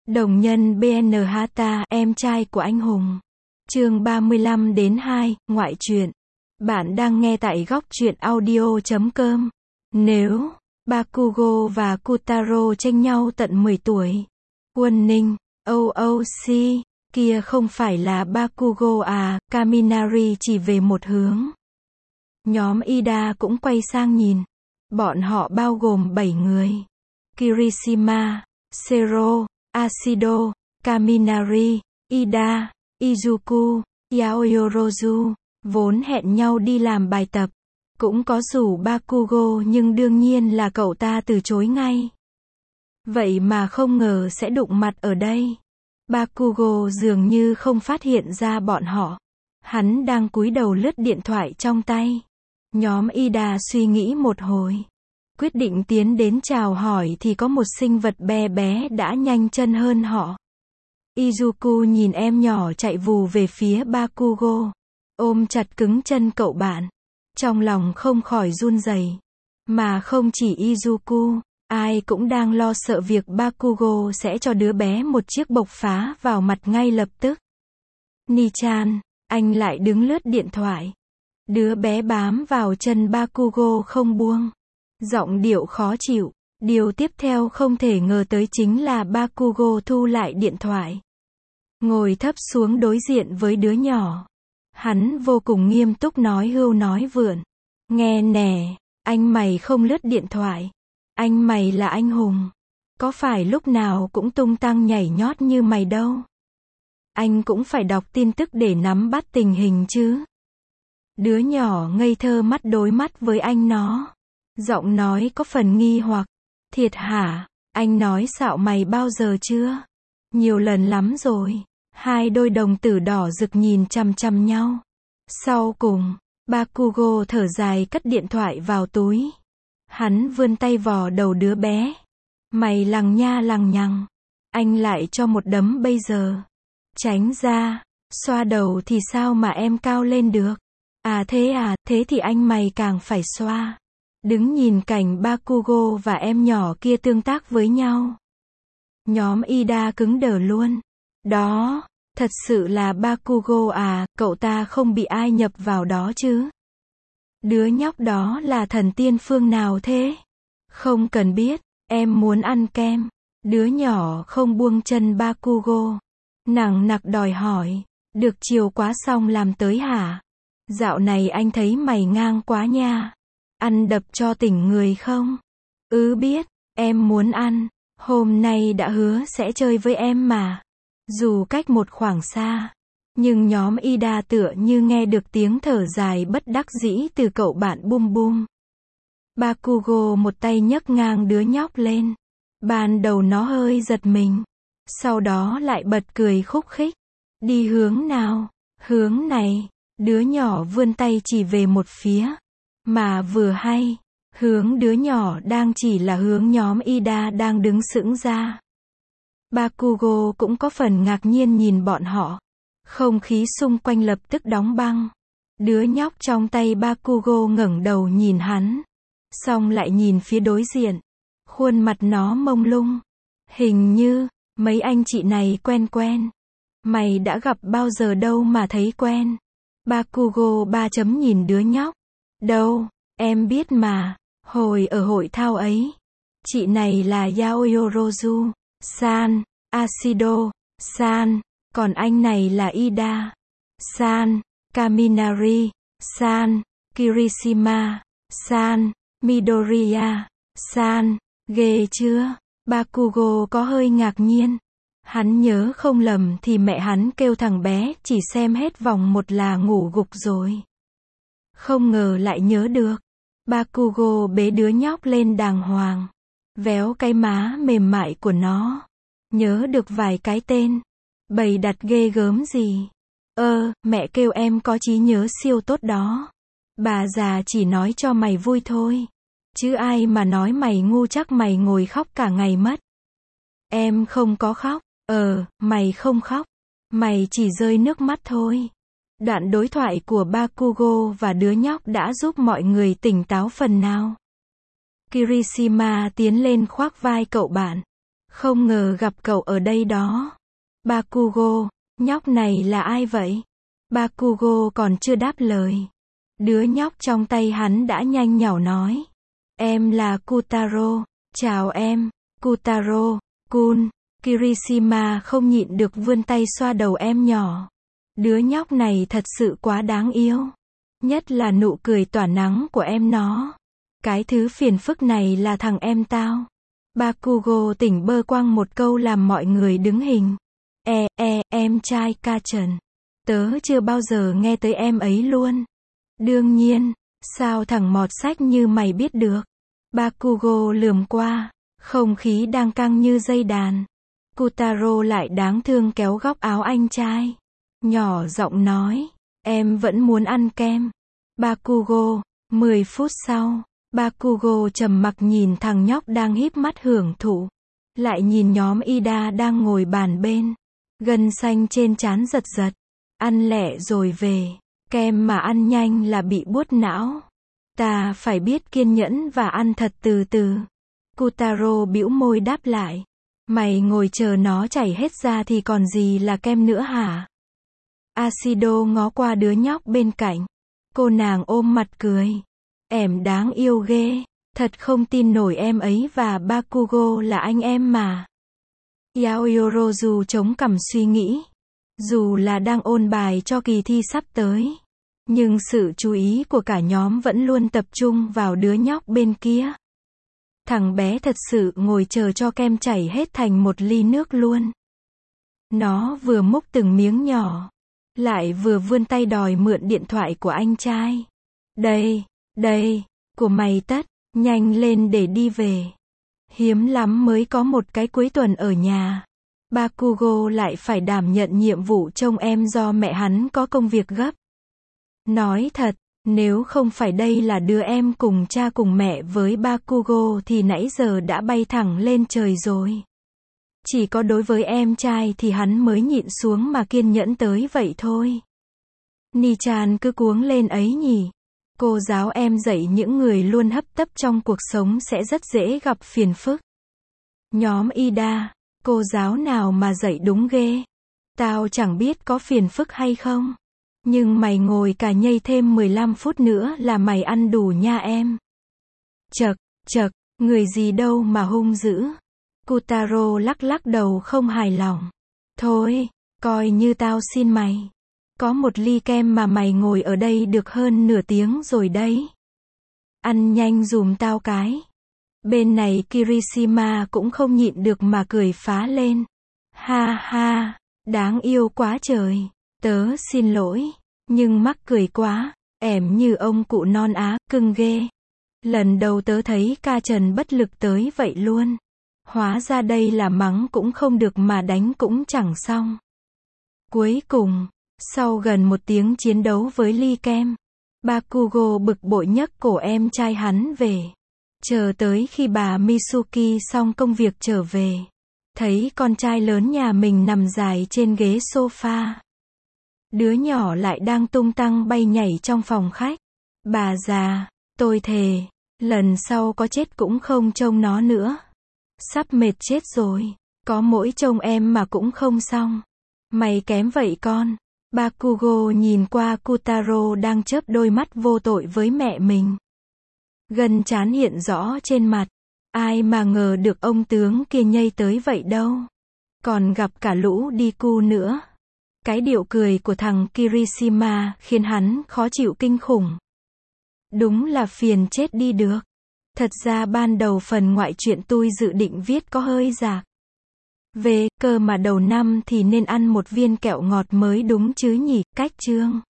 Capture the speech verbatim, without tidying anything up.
Đồng nhân bê en Hata, em trai của anh hùng. Chương ba mươi lăm đến hai, ngoại truyện. Bạn đang nghe tại góc truyện audio chấm com. Nếu Bakugo và Kotaro tranh nhau tận mười tuổi, Quân Ninh, o o xê, kia không phải là Bakugo à, Kaminari chỉ về một hướng. Nhóm Ida cũng quay sang nhìn. Bọn họ bao gồm bảy người. Kirishima, Zero, Ashido, Kaminari, Ida, Izuku, Yaoyorozu, vốn hẹn nhau đi làm bài tập. Cũng có rủ Bakugo nhưng đương nhiên là cậu ta từ chối ngay. Vậy mà không ngờ sẽ đụng mặt ở đây. Bakugo dường như không phát hiện ra bọn họ. Hắn đang cúi đầu lướt điện thoại trong tay. Nhóm Ida suy nghĩ một hồi. Quyết định tiến đến chào hỏi thì có một sinh vật bé bé đã nhanh chân hơn họ. Izuku nhìn em nhỏ chạy vù về phía Bakugo. Ôm chặt cứng chân cậu bạn. Trong lòng không khỏi run rẩy. Mà không chỉ Izuku, ai cũng đang lo sợ việc Bakugo sẽ cho đứa bé một chiếc bộc phá vào mặt ngay lập tức. Ni-chan, anh lại đứng lướt điện thoại. Đứa bé bám vào chân Bakugo không buông. Giọng điệu khó chịu. Điều tiếp theo không thể ngờ tới chính là Bakugo thu lại điện thoại. Ngồi thấp xuống đối diện với đứa nhỏ. Hắn vô cùng nghiêm túc nói hưu nói vượn. Nghe nè, anh mày không lướt điện thoại. Anh mày là anh hùng. Có phải lúc nào cũng tung tăng nhảy nhót như mày đâu. Anh cũng phải đọc tin tức để nắm bắt tình hình chứ. Đứa nhỏ ngây thơ mắt đối mắt với anh nó. Giọng nói có phần nghi hoặc. Thiệt hả? Anh nói xạo mày bao giờ chưa? Nhiều lần lắm rồi. Hai đôi đồng tử đỏ rực nhìn chằm chằm nhau. Sau cùng, Bakugo thở dài cất điện thoại vào túi. Hắn vươn tay vò đầu đứa bé. Mày lằng nha lằng nhằng. Anh lại cho một đấm bây giờ. Tránh ra. Xoa đầu thì sao mà em cao lên được? À thế à, thế thì anh mày càng phải xoa. Đứng nhìn cảnh Bakugo và em nhỏ kia tương tác với nhau. Nhóm Ida cứng đờ luôn. Đó, thật sự là Bakugo à, cậu ta không bị ai nhập vào đó chứ? Đứa nhóc đó là thần tiên phương nào thế? Không cần biết, em muốn ăn kem. Đứa nhỏ không buông chân Bakugo. Nằng nặc đòi hỏi. Được chiều quá xong làm tới hả? Dạo này anh thấy mày ngang quá nha. Ăn đập cho tỉnh người không? Ừ biết, em muốn ăn. Hôm nay đã hứa sẽ chơi với em mà. Dù cách một khoảng xa. Nhưng nhóm Ida tựa như nghe được tiếng thở dài bất đắc dĩ từ cậu bạn Bum Bum. Bakugo một tay nhấc ngang đứa nhóc lên. Ban đầu nó hơi giật mình. Sau đó lại bật cười khúc khích. Đi hướng nào? Hướng này. Đứa nhỏ vươn tay chỉ về một phía. Mà vừa hay, hướng đứa nhỏ đang chỉ là hướng nhóm Ida đang đứng sững ra. Bakugo cũng có phần ngạc nhiên nhìn bọn họ. Không khí xung quanh lập tức đóng băng. Đứa nhóc trong tay Bakugo ngẩng đầu nhìn hắn. Xong lại nhìn phía đối diện. Khuôn mặt nó mông lung. Hình như, mấy anh chị này quen quen. Mày đã gặp bao giờ đâu mà thấy quen. Bakugo ba chấm nhìn đứa nhóc. Đâu, em biết mà, hồi ở hội thao ấy. Chị này là Yaoyorozu, San, Ashido, San, còn anh này là Ida, San, Kaminari, San, Kirishima, San, Midoriya, San, ghê chưa? Bakugo có hơi ngạc nhiên. Hắn nhớ không lầm thì mẹ hắn kêu thằng bé chỉ xem hết vòng một là ngủ gục rồi. Không ngờ lại nhớ được. Bakugo bế đứa nhóc lên đàng hoàng. Véo cái má mềm mại của nó. Nhớ được vài cái tên. Bày đặt ghê gớm gì. Ơ, mẹ kêu em có trí nhớ siêu tốt đó. Bà già chỉ nói cho mày vui thôi. Chứ ai mà nói mày ngu chắc mày ngồi khóc cả ngày mất. Em không có khóc. Ờ, mày không khóc. Mày chỉ rơi nước mắt thôi. Đoạn đối thoại của Bakugo và đứa nhóc đã giúp mọi người tỉnh táo phần nào. Kirishima tiến lên khoác vai cậu bạn. Không ngờ gặp cậu ở đây đó. Bakugo, nhóc này là ai vậy? Bakugo còn chưa đáp lời. Đứa nhóc trong tay hắn đã nhanh nhảu nói. Em là Kutaro. Chào em, Kutaro, Kun. Kirishima không nhịn được vươn tay xoa đầu em nhỏ. Đứa nhóc này thật sự quá đáng yêu. Nhất là nụ cười tỏa nắng của em nó. Cái thứ phiền phức này là thằng em tao. Bakugo tỉnh bơ quăng một câu làm mọi người đứng hình. E, e, em trai Kachan. Tớ chưa bao giờ nghe tới em ấy luôn. Đương nhiên, sao thằng mọt sách như mày biết được? Bakugo lườm qua, không khí đang căng như dây đàn. Kutaro lại đáng thương kéo góc áo anh trai. Nhỏ giọng nói, em vẫn muốn ăn kem. Bakugo, mười phút sau, Bakugo trầm mặc nhìn thằng nhóc đang híp mắt hưởng thụ. Lại nhìn nhóm Ida đang ngồi bàn bên. Gân xanh trên trán giật giật. Ăn lẹ rồi về. Kem mà ăn nhanh là bị buốt não. Ta phải biết kiên nhẫn và ăn thật từ từ. Kutaro bĩu môi đáp lại. Mày ngồi chờ nó chảy hết ra thì còn gì là kem nữa hả? Ashido ngó qua đứa nhóc bên cạnh. Cô nàng ôm mặt cười. Em đáng yêu ghê. Thật không tin nổi em ấy và Bakugo là anh em mà. Yaoyorozu chống cằm suy nghĩ. Dù là đang ôn bài cho kỳ thi sắp tới. Nhưng sự chú ý của cả nhóm vẫn luôn tập trung vào đứa nhóc bên kia. Thằng bé thật sự ngồi chờ cho kem chảy hết thành một ly nước luôn. Nó vừa múc từng miếng nhỏ. Lại vừa vươn tay đòi mượn điện thoại của anh trai. Đây, đây, của mày tất, nhanh lên để đi về. Hiếm lắm mới có một cái cuối tuần ở nhà. Bakugo lại phải đảm nhận nhiệm vụ trông em do mẹ hắn có công việc gấp. Nói thật, nếu không phải đây là đứa em cùng cha cùng mẹ với Bakugo thì nãy giờ đã bay thẳng lên trời rồi. Chỉ có đối với em trai thì hắn mới nhịn xuống mà kiên nhẫn tới vậy thôi. Ni-chan cứ cuống lên ấy nhỉ. Cô giáo em dạy những người luôn hấp tấp trong cuộc sống sẽ rất dễ gặp phiền phức. Nhóm Ida, cô giáo nào mà dạy đúng ghê. Tao chẳng biết có phiền phức hay không. Nhưng mày ngồi cả nhây thêm mười lăm phút nữa là mày ăn đủ nha em. Chậc, chậc, người gì đâu mà hung dữ. Kutaro lắc lắc đầu không hài lòng. Thôi, coi như tao xin mày. Có một ly kem mà mày ngồi ở đây được hơn nửa tiếng rồi đấy. Ăn nhanh dùm tao cái. Bên này Kirishima cũng không nhịn được mà cười phá lên. Ha ha, đáng yêu quá trời. Tớ xin lỗi, nhưng mắc cười quá, ẻm như ông cụ non á, cưng ghê. Lần đầu tớ thấy Kachan bất lực tới vậy luôn. Hóa ra đây là mắng cũng không được mà đánh cũng chẳng xong. Cuối cùng, sau gần một tiếng chiến đấu với ly kem, Bakugo bực bội nhấc cổ em trai hắn về. Chờ tới khi bà Mitsuki xong công việc trở về, thấy con trai lớn nhà mình nằm dài trên ghế sofa. Đứa nhỏ lại đang tung tăng bay nhảy trong phòng khách. Bà già, tôi thề, lần sau có chết cũng không trông nó nữa. Sắp mệt chết rồi, có mỗi trông em mà cũng không xong. Mày kém vậy con. Bakugo nhìn qua Kutaro đang chớp đôi mắt vô tội với mẹ mình. Gân trán hiện rõ trên mặt. Ai mà ngờ được ông tướng kia nhây tới vậy đâu. Còn gặp cả lũ Deku nữa. Cái điệu cười của thằng Kirishima khiến hắn khó chịu kinh khủng. Đúng là phiền chết đi được. Thật ra ban đầu phần ngoại truyện tôi dự định viết có hơi rạc. Về cơ mà đầu năm thì nên ăn một viên kẹo ngọt mới đúng chứ nhỉ, cách chương.